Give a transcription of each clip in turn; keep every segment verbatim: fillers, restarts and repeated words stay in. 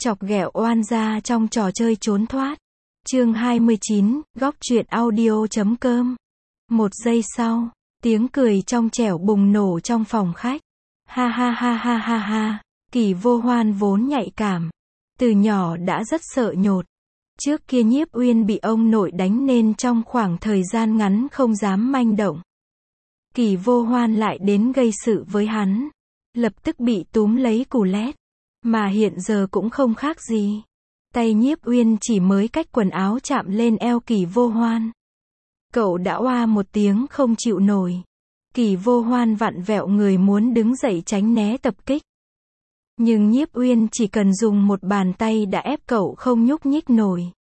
Chọc ghẹo oan gia trong trò chơi trốn thoát. Chương hai mươi chín, góc truyện audio chấm com. Một giây sau, tiếng cười trong trẻo bùng nổ trong phòng khách. Ha ha ha ha ha ha. Kỳ Vô Hoan vốn nhạy cảm, từ nhỏ đã rất sợ nhột. Trước kia Nhiếp Uyên bị ông nội đánh nên trong khoảng thời gian ngắn không dám manh động. Kỳ Vô Hoan lại đến gây sự với hắn, lập tức bị túm lấy cù lét. Mà hiện giờ cũng không khác gì. Tay Nhiếp Uyên chỉ mới cách quần áo chạm lên eo Kỳ Vô Hoan. Cậu đã oa một tiếng không chịu nổi. Kỳ Vô Hoan vặn vẹo người muốn đứng dậy tránh né tập kích. Nhưng Nhiếp Uyên chỉ cần dùng một bàn tay đã ép cậu không nhúc nhích nổi.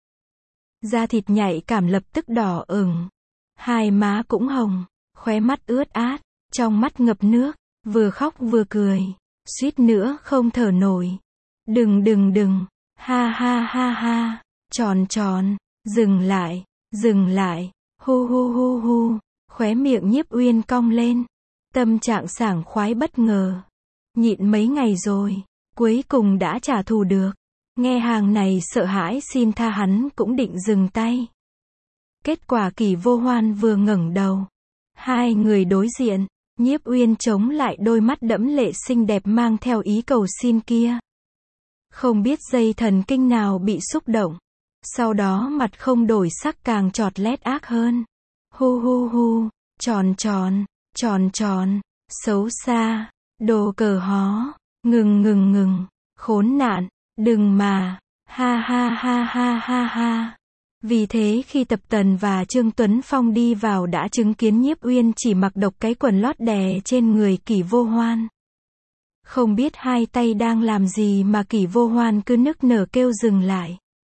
Da thịt nhạy cảm lập tức đỏ ửng. Hai má cũng hồng, khóe mắt ướt át, trong mắt ngập nước, vừa khóc vừa cười. Suýt nữa không thở nổi. Đừng đừng đừng, ha ha ha ha, tròn tròn, dừng lại, dừng lại, hu hu hu hu, khóe miệng Nhiếp Uyên cong lên. Tâm trạng sảng khoái bất ngờ. Nhịn mấy ngày rồi, cuối cùng đã trả thù được. Nghe hàng này sợ hãi xin tha hắn cũng định dừng tay. Kết quả Kỳ Vô Hoan vừa ngẩng đầu. Hai người đối diện. Nhiếp Uyên chống lại đôi mắt đẫm lệ xinh đẹp mang theo ý cầu xin kia. Không biết dây thần kinh nào bị xúc động. Sau đó mặt không đổi sắc càng chọt lét ác hơn. Hu hu hu, tròn tròn, tròn tròn, xấu xa, đồ cờ hó, ngừng ngừng ngừng, khốn nạn, đừng mà, ha ha ha ha ha ha. Vì thế khi Tập Tần và Trương Tuấn Phong đi vào đã chứng kiến Nhiếp Uyên chỉ mặc độc cái quần lót đè trên người Kỳ Vô Hoan. Không biết hai tay đang làm gì mà Kỳ Vô Hoan cứ nức nở kêu dừng lại.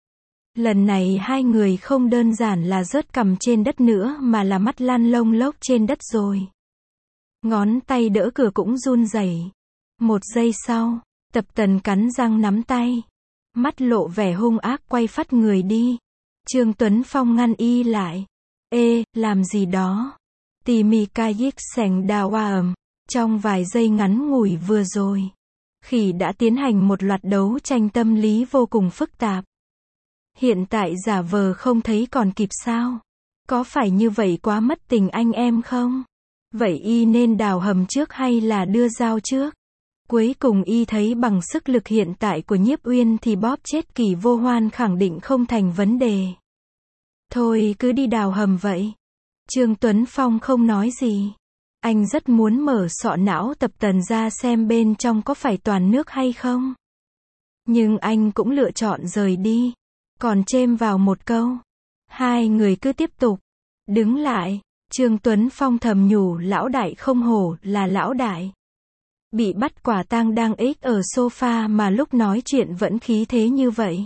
Lần này hai người không đơn giản là rớt cằm trên đất nữa mà là mắt lăn lông lốc trên đất rồi. Ngón tay đỡ cửa cũng run rẩy. Một giây sau, Tập Tần cắn răng nắm tay. Mắt lộ vẻ hung ác quay phắt người đi. Trương Tuấn Phong ngăn y lại. Ê, làm gì đó? Tì mì ca yích sành đào hoa ẩm. Trong vài giây ngắn ngủi vừa rồi, Khỉ đã tiến hành một loạt đấu tranh tâm lý vô cùng phức tạp. Hiện tại giả vờ không thấy còn kịp sao? Có phải như vậy quá mất tình anh em không? Vậy y nên đào hầm trước hay là đưa dao trước? Cuối cùng y thấy bằng sức lực hiện tại của Nhiếp Uyên thì bóp chết Kỳ Vô Hoan khẳng định không thành vấn đề. Thôi cứ đi đào hầm vậy. Trương Tuấn Phong không nói gì. Anh rất muốn mở sọ não Tập Tần ra xem bên trong có phải toàn nước hay không. Nhưng anh cũng lựa chọn rời đi. Còn chêm vào một câu. Hai người cứ tiếp tục. Đứng lại. Trương Tuấn Phong thầm nhủ lão đại không hổ là lão đại. Bị bắt quả tang đang ếch ở sofa mà lúc nói chuyện vẫn khí thế như vậy.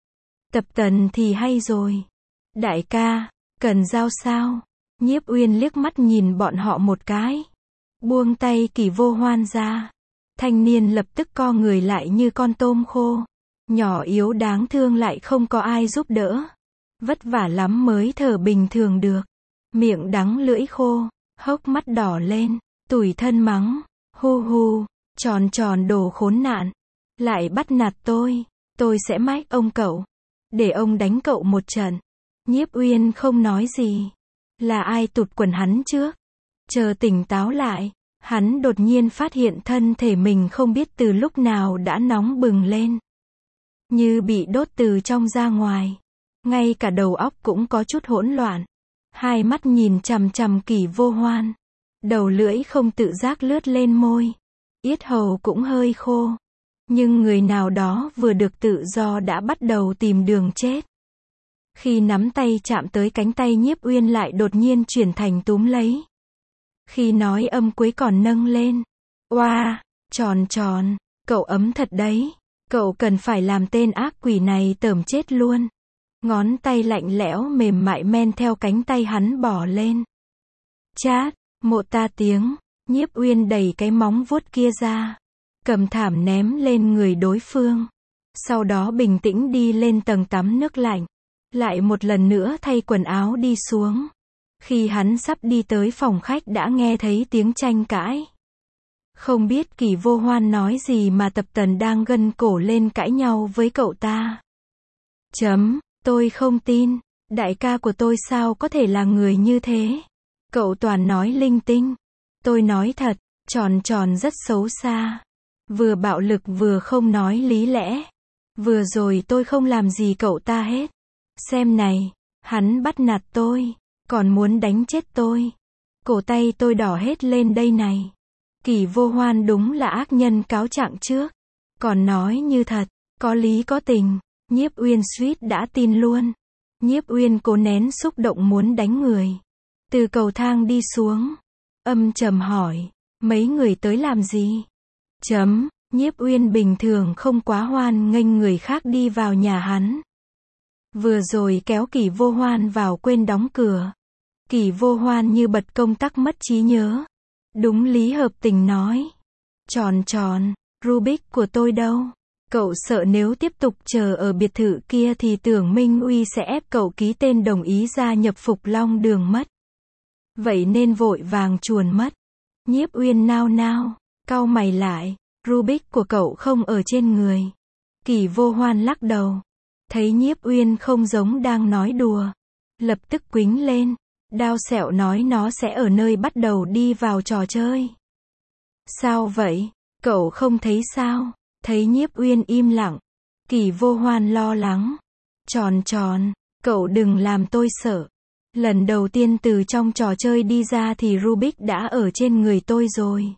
Tập Tần thì hay rồi. Đại ca, cần dao sao? Nhiếp Uyên liếc mắt nhìn bọn họ một cái. Buông tay Kỳ Vô Hoan ra. Thanh niên lập tức co người lại như con tôm khô. Nhỏ yếu đáng thương lại không có ai giúp đỡ. Vất vả lắm mới thở bình thường được. Miệng đắng lưỡi khô, hốc mắt đỏ lên, tủi thân mắng. Hu hu, tròn tròn đồ khốn nạn. Lại bắt nạt tôi, tôi sẽ mách ông cậu. Để ông đánh cậu một trận. Nhiếp Uyên không nói gì. Là ai tụt quần hắn trước? Chờ tỉnh táo lại, hắn đột nhiên phát hiện thân thể mình không biết từ lúc nào đã nóng bừng lên. Như bị đốt từ trong ra ngoài. Ngay cả đầu óc cũng có chút hỗn loạn. Hai mắt nhìn chằm chằm Kỳ Vô Hoan. Đầu lưỡi không tự giác lướt lên môi. Yết hầu cũng hơi khô. Nhưng người nào đó vừa được tự do đã bắt đầu tìm đường chết. Khi nắm tay chạm tới cánh tay Nhiếp Uyên lại đột nhiên chuyển thành túm lấy. Khi nói âm cuối còn nâng lên. Oa, tròn tròn, cậu ấm thật đấy. Cậu cần phải làm tên ác quỷ này tởm chết luôn. Ngón tay lạnh lẽo mềm mại men theo cánh tay hắn bỏ lên. Chát, một ta tiếng, Nhiếp Uyên đẩy cái móng vuốt kia ra. Cầm thảm ném lên người đối phương. Sau đó bình tĩnh đi lên tầng tắm nước lạnh. Lại một lần nữa thay quần áo đi xuống. Khi hắn sắp đi tới phòng khách đã nghe thấy tiếng tranh cãi. Không biết Kỳ Vô Hoan nói gì mà Tập Tần đang gân cổ lên cãi nhau với cậu ta. Chấm, tôi không tin, đại ca của tôi sao có thể là người như thế. Cậu toàn nói linh tinh. Tôi nói thật, Tròn Tròn rất xấu xa. Vừa bạo lực vừa không nói lý lẽ. Vừa rồi tôi không làm gì cậu ta hết. Xem này, hắn bắt nạt tôi, còn muốn đánh chết tôi. Cổ tay tôi đỏ hết lên đây này. Kỳ Vô Hoan đúng là ác nhân cáo trạng trước. Còn nói như thật, có lý có tình. Nhiếp Uyên suýt đã tin luôn. Nhiếp Uyên cố nén xúc động muốn đánh người. Từ cầu thang đi xuống, âm trầm hỏi, mấy người tới làm gì? Chấm, Nhiếp Uyên bình thường không quá hoan nghênh người khác đi vào nhà hắn. Vừa rồi kéo Kỳ Vô Hoan vào quên đóng cửa. Kỳ Vô Hoan như bật công tắc mất trí nhớ. Đúng lý hợp tình nói. Tròn Tròn, Rubik của tôi đâu? Cậu sợ nếu tiếp tục chờ ở biệt thự kia thì Tưởng Minh Uy sẽ ép cậu ký tên đồng ý gia nhập Phục Long Đường mất. Vậy nên vội vàng chuồn mất. Nhiếp Uyên nao nao, cau mày lại. Rubik của cậu không ở trên người. Kỳ Vô Hoan lắc đầu. Thấy Nhiếp Uyên không giống đang nói đùa. Lập tức quýnh lên. Đao Sẹo nói nó sẽ ở nơi bắt đầu đi vào trò chơi. Sao vậy? Cậu không thấy sao? Thấy Nhiếp Uyên im lặng. Kỳ Vô Hoan lo lắng. Tròn Tròn, cậu đừng làm tôi sợ. Lần đầu tiên từ trong trò chơi đi ra thì Rubik đã ở trên người tôi rồi.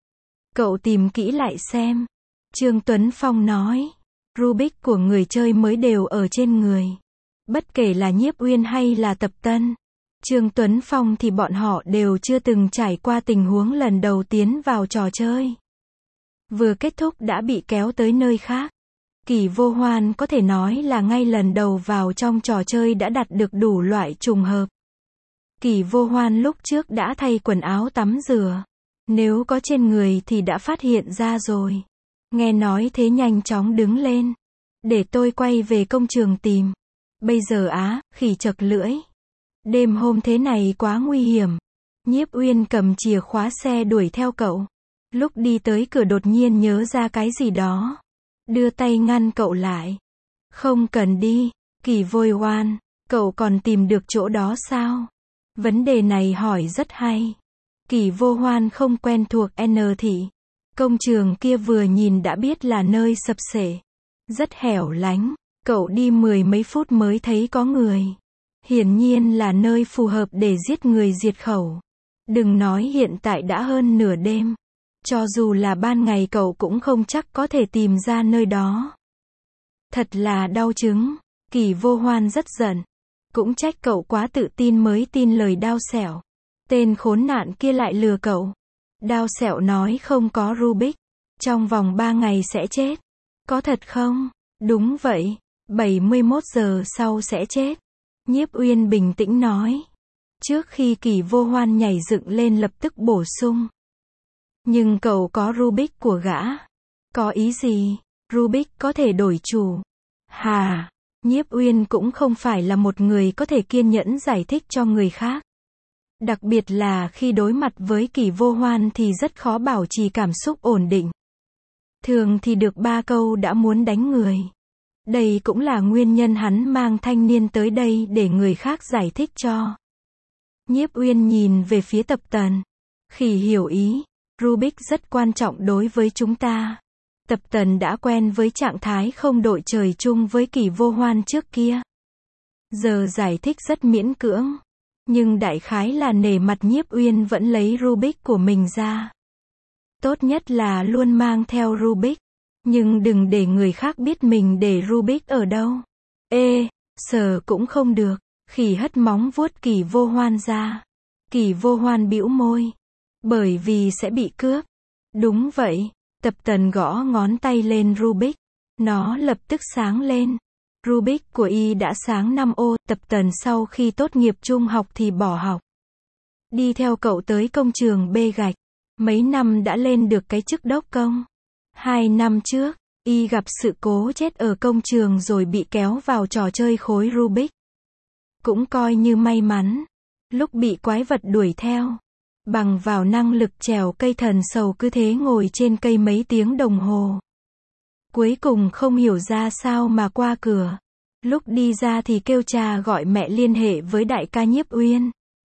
Cậu tìm kỹ lại xem. Trương Tuấn Phong nói. Rubik của người chơi mới đều ở trên người. Bất kể là Nhiếp Uyên hay là Tập Tân. Trương Tuấn Phong thì bọn họ đều chưa từng trải qua tình huống lần đầu tiến vào trò chơi. Vừa kết thúc đã bị kéo tới nơi khác. Kỳ Vô Hoan có thể nói là ngay lần đầu vào trong trò chơi đã đạt được đủ loại trùng hợp. Kỳ Vô Hoan lúc trước đã thay quần áo tắm rửa. Nếu có trên người thì đã phát hiện ra rồi. Nghe nói thế nhanh chóng đứng lên. Để tôi quay về công trường tìm. Bây giờ á, khỉ chật lưỡi. Đêm hôm thế này quá nguy hiểm. Nhiếp Uyên cầm chìa khóa xe đuổi theo cậu. Lúc đi tới cửa đột nhiên nhớ ra cái gì đó. Đưa tay ngăn cậu lại. Không cần đi, Kỳ Vô Hoan. Cậu còn tìm được chỗ đó sao? Vấn đề này hỏi rất hay. Kỳ Vô Hoan không quen thuộc N thị. Công trường kia vừa nhìn đã biết là nơi sập xệ. Rất hẻo lánh. Cậu đi mười mấy phút mới thấy có người. Hiển nhiên là nơi phù hợp để giết người diệt khẩu. Đừng nói hiện tại đã hơn nửa đêm. Cho dù là ban ngày cậu cũng không chắc có thể tìm ra nơi đó. Thật là đau chứng. Kỳ Vô Hoan rất giận. Cũng trách cậu quá tự tin mới tin lời Đao Sẹo. Tên khốn nạn kia lại lừa cậu. Đao Sẹo nói không có Rubik. Trong vòng ba ngày sẽ chết. Có thật không? Đúng vậy. bảy mươi mốt giờ sau sẽ chết. Nhiếp Uyên bình tĩnh nói. Trước khi Kỳ Vô Hoan nhảy dựng lên lập tức bổ sung. Nhưng cậu có Rubik của gã. Có ý gì? Rubik có thể đổi chủ. Hà, Nhiếp Uyên cũng không phải là một người có thể kiên nhẫn giải thích cho người khác. Đặc biệt là khi đối mặt với Kỳ Vô Hoan thì rất khó bảo trì cảm xúc ổn định. Thường thì được ba câu đã muốn đánh người. Đây cũng là nguyên nhân hắn mang thanh niên tới đây để người khác giải thích cho. Nhiếp Uyên nhìn về phía Tập Tần. Khỉ hiểu ý. Rubik rất quan trọng đối với chúng ta. Tập Tần đã quen với trạng thái không đội trời chung với Kỳ Vô Hoan trước kia. Giờ giải thích rất miễn cưỡng. Nhưng đại khái là nể mặt Nhiếp Uyên vẫn lấy Rubik của mình ra. Tốt nhất là luôn mang theo Rubik. Nhưng đừng để người khác biết mình để Rubik ở đâu. Ê, sờ cũng không được. Khỉ hất móng vuốt Kỳ Vô Hoan ra. Kỳ Vô Hoan bĩu môi. Bởi vì sẽ bị cướp. Đúng vậy. Tập Tần gõ ngón tay lên Rubik. Nó lập tức sáng lên. Rubik của y đã sáng năm ô. Tập Tần sau khi tốt nghiệp trung học thì bỏ học. Đi theo cậu tới công trường bê gạch. Mấy năm đã lên được cái chức đốc công. Hai năm trước, y gặp sự cố chết ở công trường rồi bị kéo vào trò chơi khối Rubik. Cũng coi như may mắn. Lúc bị quái vật đuổi theo, Bằng vào năng lực trèo cây thần sầu cứ thế ngồi trên cây mấy tiếng đồng hồ. Cuối cùng không hiểu ra sao mà qua cửa. Lúc đi ra thì kêu cha gọi mẹ liên hệ với đại ca Nhiếp Uyên.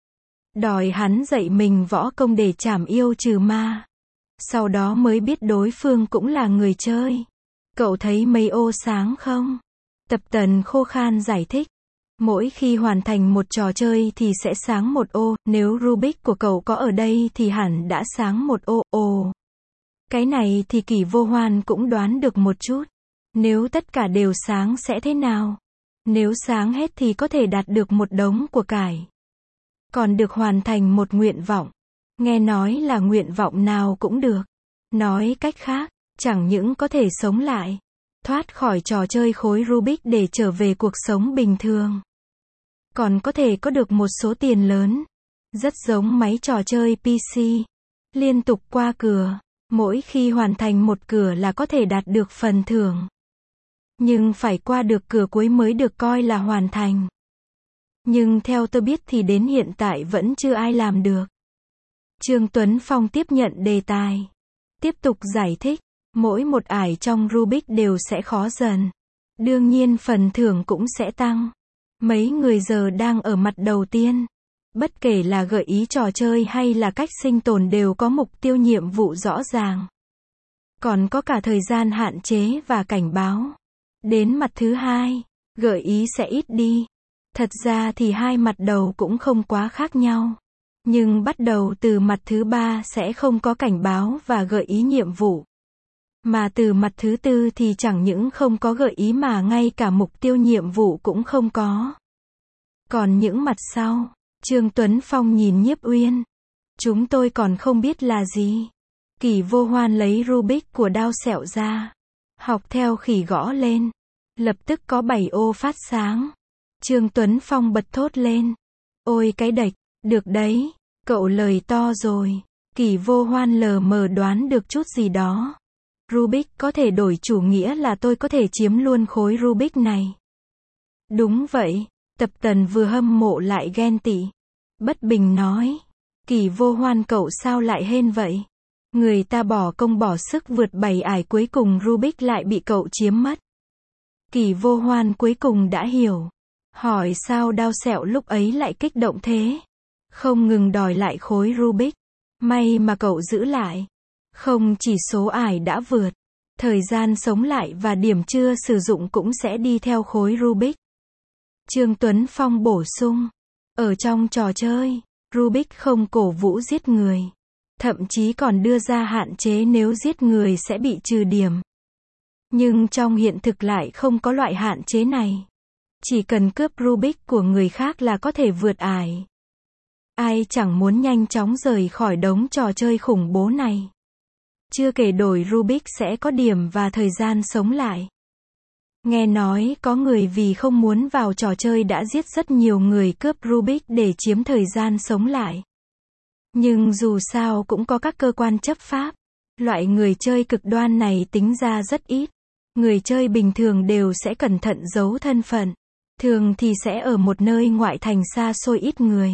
Đòi hắn dạy mình võ công để trảm yêu trừ ma. Sau đó mới biết đối phương cũng là người chơi. Cậu thấy mấy ô sáng không? Tập Tần khô khan giải thích. Mỗi khi hoàn thành một trò chơi thì sẽ sáng một ô, nếu Rubik của cậu có ở đây thì hẳn đã sáng một ô, ồ. Cái này thì Kỷ Vô Hoan cũng đoán được một chút. Nếu tất cả đều sáng sẽ thế nào? Nếu sáng hết thì có thể đạt được một đống của cải. Còn được hoàn thành một nguyện vọng. Nghe nói là nguyện vọng nào cũng được. Nói cách khác, chẳng những có thể sống lại, thoát khỏi trò chơi khối Rubik để trở về cuộc sống bình thường. Còn có thể có được một số tiền lớn. Rất giống máy trò chơi pê xê. Liên tục qua cửa. Mỗi khi hoàn thành một cửa là có thể đạt được phần thưởng. Nhưng phải qua được cửa cuối mới được coi là hoàn thành. Nhưng theo tôi biết thì đến hiện tại vẫn chưa ai làm được. Trương Tuấn Phong tiếp nhận đề tài. Tiếp tục giải thích. Mỗi một ải trong Rubik đều sẽ khó dần. Đương nhiên phần thưởng cũng sẽ tăng. Mấy người giờ đang ở mặt đầu tiên. Bất kể là gợi ý trò chơi hay là cách sinh tồn đều có mục tiêu nhiệm vụ rõ ràng. Còn có cả thời gian hạn chế và cảnh báo. Đến mặt thứ hai, gợi ý sẽ ít đi. Thật ra thì hai mặt đầu cũng không quá khác nhau. Nhưng bắt đầu từ mặt thứ ba sẽ không có cảnh báo và gợi ý nhiệm vụ. Mà từ mặt thứ tư thì chẳng những không có gợi ý mà ngay cả mục tiêu nhiệm vụ cũng không có. Còn những mặt sau, Trương Tuấn Phong nhìn Nhiếp Uyên. Chúng tôi còn không biết là gì. Kỷ Vô Hoan lấy Rubik của Đao Sẹo ra. Học theo khỉ gõ lên. Lập tức có bảy ô phát sáng. Trương Tuấn Phong bật thốt lên. Ôi cái đệch, được đấy, cậu lời to rồi. Kỷ Vô Hoan lờ mờ đoán được chút gì đó. Rubik có thể đổi chủ nghĩa là tôi có thể chiếm luôn khối Rubik này. Đúng vậy, Tập Tần vừa hâm mộ lại ghen tị. Bất bình nói. Kỷ Vô Hoan cậu sao lại hên vậy? Người ta bỏ công bỏ sức vượt bảy ải cuối cùng Rubik lại bị cậu chiếm mất. Kỷ Vô Hoan cuối cùng đã hiểu. Hỏi sao Đao Sẹo lúc ấy lại kích động thế? Không ngừng đòi lại khối Rubik. May mà cậu giữ lại. Không chỉ số ải đã vượt. Thời gian sống lại và điểm chưa sử dụng cũng sẽ đi theo khối Rubik. Trương Tuấn Phong bổ sung. Ở trong trò chơi, Rubik không cổ vũ giết người. Thậm chí còn đưa ra hạn chế nếu giết người sẽ bị trừ điểm. Nhưng trong hiện thực lại không có loại hạn chế này. Chỉ cần cướp Rubik của người khác là có thể vượt ải. Ai chẳng muốn nhanh chóng rời khỏi đống trò chơi khủng bố này. Chưa kể đổi Rubik sẽ có điểm và thời gian sống lại. Nghe nói có người vì không muốn vào trò chơi đã giết rất nhiều người cướp Rubik để chiếm thời gian sống lại. Nhưng dù sao cũng có các cơ quan chấp pháp. Loại người chơi cực đoan này tính ra rất ít. Người chơi bình thường đều sẽ cẩn thận giấu thân phận. Thường thì sẽ ở một nơi ngoại thành xa xôi ít người.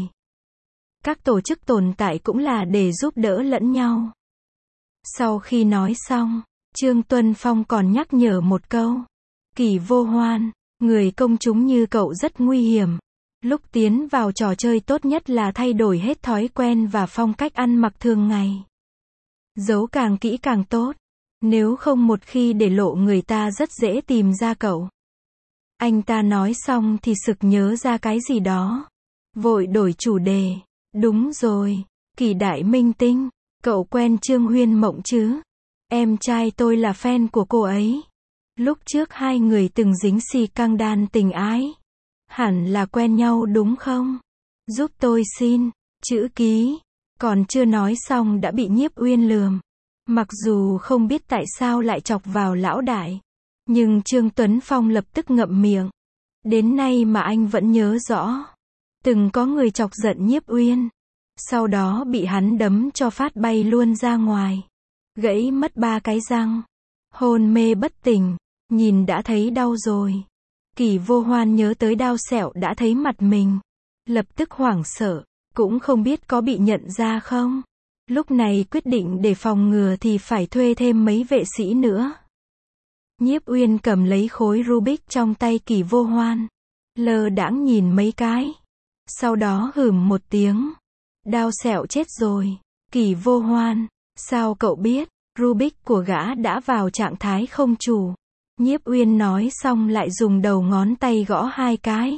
Các tổ chức tồn tại cũng là để giúp đỡ lẫn nhau. Sau khi nói xong, Trương Tuấn Phong còn nhắc nhở một câu. Kỷ Vô Hoan, người công chúng như cậu rất nguy hiểm. Lúc tiến vào trò chơi tốt nhất là thay đổi hết thói quen và phong cách ăn mặc thường ngày. Giấu càng kỹ càng tốt. Nếu không một khi để lộ người ta rất dễ tìm ra cậu. Anh ta nói xong thì sực nhớ ra cái gì đó. Vội đổi chủ đề. Đúng rồi, Kỷ đại minh tinh, cậu quen Trương Huyên Mộng chứ? Em trai tôi là fan của cô ấy. Lúc trước hai người từng dính xì căng đan tình ái. Hẳn là quen nhau đúng không? Giúp tôi xin, chữ ký. Còn chưa nói xong đã bị Nhiếp Uyên lườm. Mặc dù không biết tại sao lại chọc vào lão đại. Nhưng Trương Tuấn Phong lập tức ngậm miệng. Đến nay mà anh vẫn nhớ rõ. Từng có người chọc giận Nhiếp Uyên. Sau đó bị hắn đấm cho phát bay luôn ra ngoài. Gãy mất ba cái răng. Hôn mê bất tỉnh. Nhìn đã thấy đau rồi. Kỷ Vô Hoan nhớ tới Đao Sẹo đã thấy mặt mình. Lập tức hoảng sợ. Cũng không biết có bị nhận ra không. Lúc này quyết định để phòng ngừa thì phải thuê thêm mấy vệ sĩ nữa. Nhiếp Uyên cầm lấy khối Rubik trong tay Kỷ Vô Hoan. Lơ đãng nhìn mấy cái. Sau đó hửm một tiếng. Đao sẹo chết rồi. Kỷ Vô Hoan, sao cậu biết? Rubik của gã đã vào trạng thái không chủ. Nhiếp Uyên nói xong lại dùng đầu ngón tay gõ hai cái.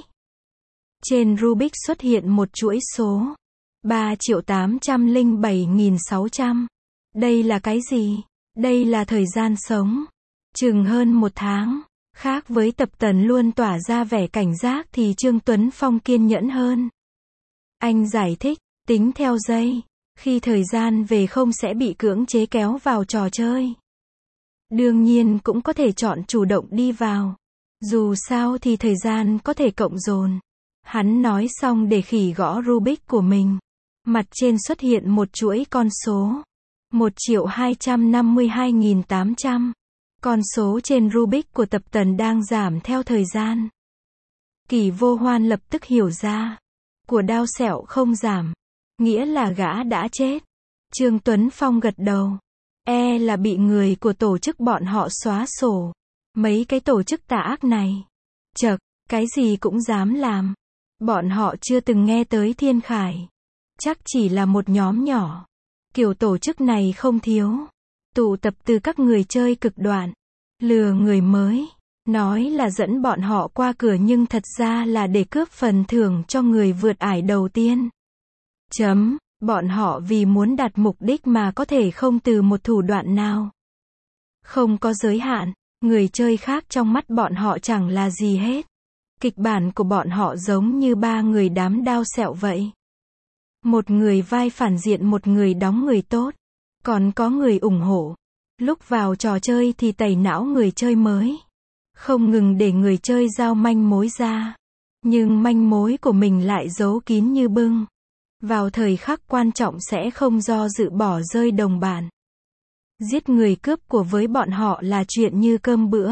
Trên Rubik xuất hiện một chuỗi số. ba triệu tám trăm lẻ bảy nghìn sáu trăm. Đây là cái gì? Đây là thời gian sống. Chừng hơn một tháng. Khác với Tập Tần luôn tỏa ra vẻ cảnh giác thì Trương Tuấn Phong kiên nhẫn hơn. Anh giải thích, tính theo giây. Khi thời gian về không sẽ bị cưỡng chế kéo vào trò chơi. Đương nhiên cũng có thể chọn chủ động đi vào. Dù sao thì thời gian có thể cộng dồn. Hắn nói xong để khỉ gõ Rubik của mình. Mặt trên xuất hiện một chuỗi con số. một triệu hai trăm năm mươi hai nghìn tám trăm. Con số trên Rubik của Tập Tần đang giảm theo thời gian. Kỷ Vô Hoan lập tức hiểu ra. Của Đao Sẹo không giảm. Nghĩa là gã đã chết. Trương Tuấn Phong gật đầu. E là bị người của tổ chức bọn họ xóa sổ. Mấy cái tổ chức tà ác này. Chậc, cái gì cũng dám làm. Bọn họ chưa từng nghe tới Thiên Khải. Chắc chỉ là một nhóm nhỏ. Kiểu tổ chức này không thiếu. Tụ tập từ các người chơi cực đoan. Lừa người mới. Nói là dẫn bọn họ qua cửa nhưng thật ra là để cướp phần thưởng cho người vượt ải đầu tiên. Chấm, bọn họ vì muốn đạt mục đích mà có thể không từ một thủ đoạn nào. Không có giới hạn, người chơi khác trong mắt bọn họ chẳng là gì hết. Kịch bản của bọn họ giống như ba người đám Đao Sẹo vậy. Một người vai phản diện, một người đóng người tốt. Còn có người ủng hộ. Lúc vào trò chơi thì tẩy não người chơi mới. Không ngừng để người chơi giao manh mối ra. Nhưng manh mối của mình lại giấu kín như bưng. Vào thời khắc quan trọng sẽ không do dự bỏ rơi đồng bạn. Giết người cướp của với bọn họ là chuyện như cơm bữa.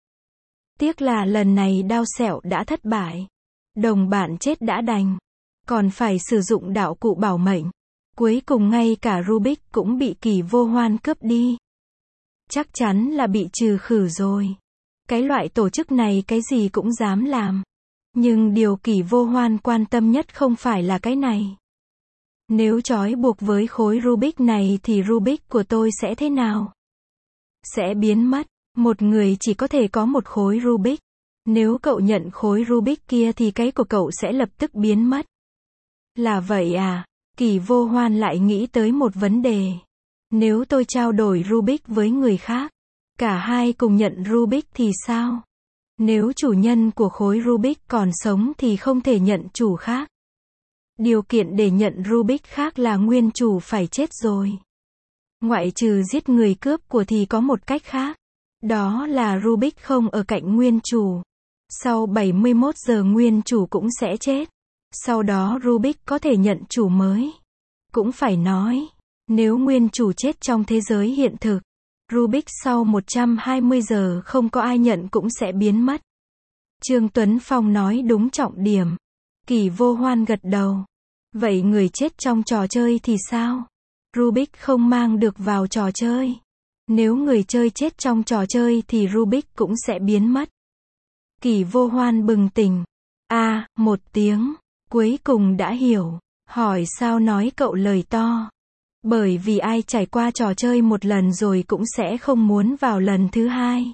Tiếc là lần này Đao Sẹo đã thất bại. Đồng bạn chết đã đành. Còn phải sử dụng đạo cụ bảo mệnh. Cuối cùng ngay cả Rubik cũng bị Kỷ Vô Hoan cướp đi. Chắc chắn là bị trừ khử rồi. Cái loại tổ chức này cái gì cũng dám làm. Nhưng điều Kỷ Vô Hoan quan tâm nhất không phải là cái này. Nếu trói buộc với khối Rubik này thì Rubik của tôi sẽ thế nào? Sẽ biến mất. Một người chỉ có thể có một khối Rubik. Nếu cậu nhận khối Rubik kia thì cái của cậu sẽ lập tức biến mất. Là vậy à? Kỷ Vô Hoan lại nghĩ tới một vấn đề. Nếu tôi trao đổi Rubik với người khác, cả hai cùng nhận Rubik thì sao? Nếu chủ nhân của khối Rubik còn sống thì không thể nhận chủ khác. Điều kiện để nhận Rubik khác là nguyên chủ phải chết rồi. Ngoại trừ giết người cướp của thì có một cách khác. Đó là Rubik không ở cạnh nguyên chủ. Sau bảy mươi mốt giờ nguyên chủ cũng sẽ chết. Sau đó Rubik có thể nhận chủ mới. Cũng phải nói, nếu nguyên chủ chết trong thế giới hiện thực, Rubik sau một trăm hai mươi giờ không có ai nhận cũng sẽ biến mất. Trương Tuấn Phong nói đúng trọng điểm. Kỷ Vô Hoan gật đầu. Vậy người chết trong trò chơi thì sao? Rubik không mang được vào trò chơi. Nếu người chơi chết trong trò chơi thì Rubik cũng sẽ biến mất. Kỷ Vô Hoan bừng tỉnh. À, một tiếng. Cuối cùng đã hiểu. Hỏi sao nói cậu lời to. Bởi vì ai trải qua trò chơi một lần rồi cũng sẽ không muốn vào lần thứ hai.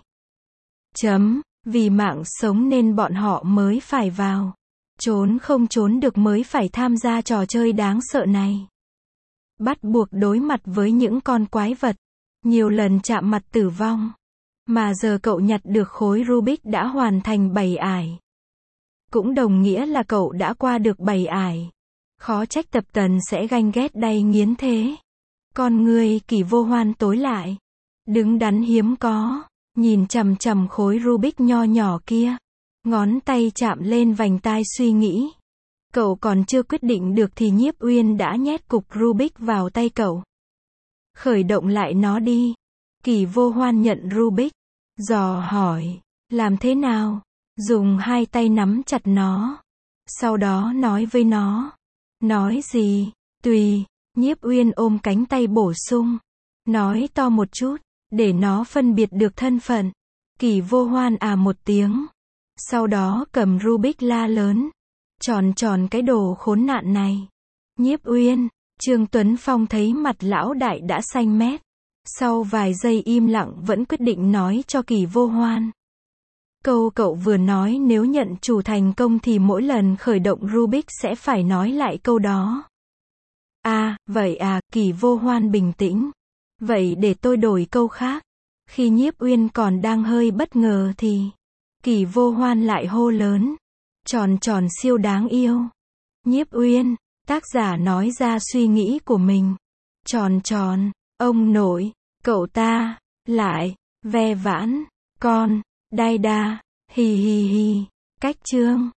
Chấm. Vì mạng sống nên bọn họ mới phải vào. Trốn không trốn được mới phải tham gia trò chơi đáng sợ này. Bắt buộc đối mặt với những con quái vật. Nhiều lần chạm mặt tử vong. Mà giờ cậu nhặt được khối Rubik đã hoàn thành bảy ải. Cũng đồng nghĩa là cậu đã qua được bảy ải. Khó trách Tập Tần sẽ ganh ghét đay nghiến thế. Con người Kỷ Vô Hoan tối lại. Đứng đắn hiếm có. Nhìn chằm chằm khối Rubik nho nhỏ kia. Ngón tay chạm lên vành tai suy nghĩ. Cậu còn chưa quyết định được thì Nhiếp Uyên đã nhét cục Rubik vào tay cậu. Khởi động lại nó đi. Kỷ Vô Hoan nhận Rubik. Dò hỏi. Làm thế nào? Dùng hai tay nắm chặt nó. Sau đó nói với nó. Nói gì? Tùy. Nhiếp Uyên ôm cánh tay bổ sung. Nói to một chút, để nó phân biệt được thân phận. Kỷ Vô Hoan à một tiếng. Sau đó cầm Rubik la lớn. Tròn tròn cái đồ khốn nạn này. Nhiếp Uyên, Trương Tuấn Phong thấy mặt lão đại đã xanh mét. Sau vài giây im lặng vẫn quyết định nói cho Kỷ Vô Hoan. Câu cậu vừa nói nếu nhận chủ thành công thì mỗi lần khởi động Rubik sẽ phải nói lại câu đó. À, vậy à, Kỷ Vô Hoan bình tĩnh. Vậy để tôi đổi câu khác. Khi Nhiếp Uyên còn đang hơi bất ngờ thì Kỷ Vô Hoan lại hô lớn. Tròn tròn siêu đáng yêu. Nhiếp Uyên, tác giả nói ra suy nghĩ của mình. Tròn tròn, ông nội, cậu ta, lại, ve vãn, con, đai đa, hì hì hì, cách chương.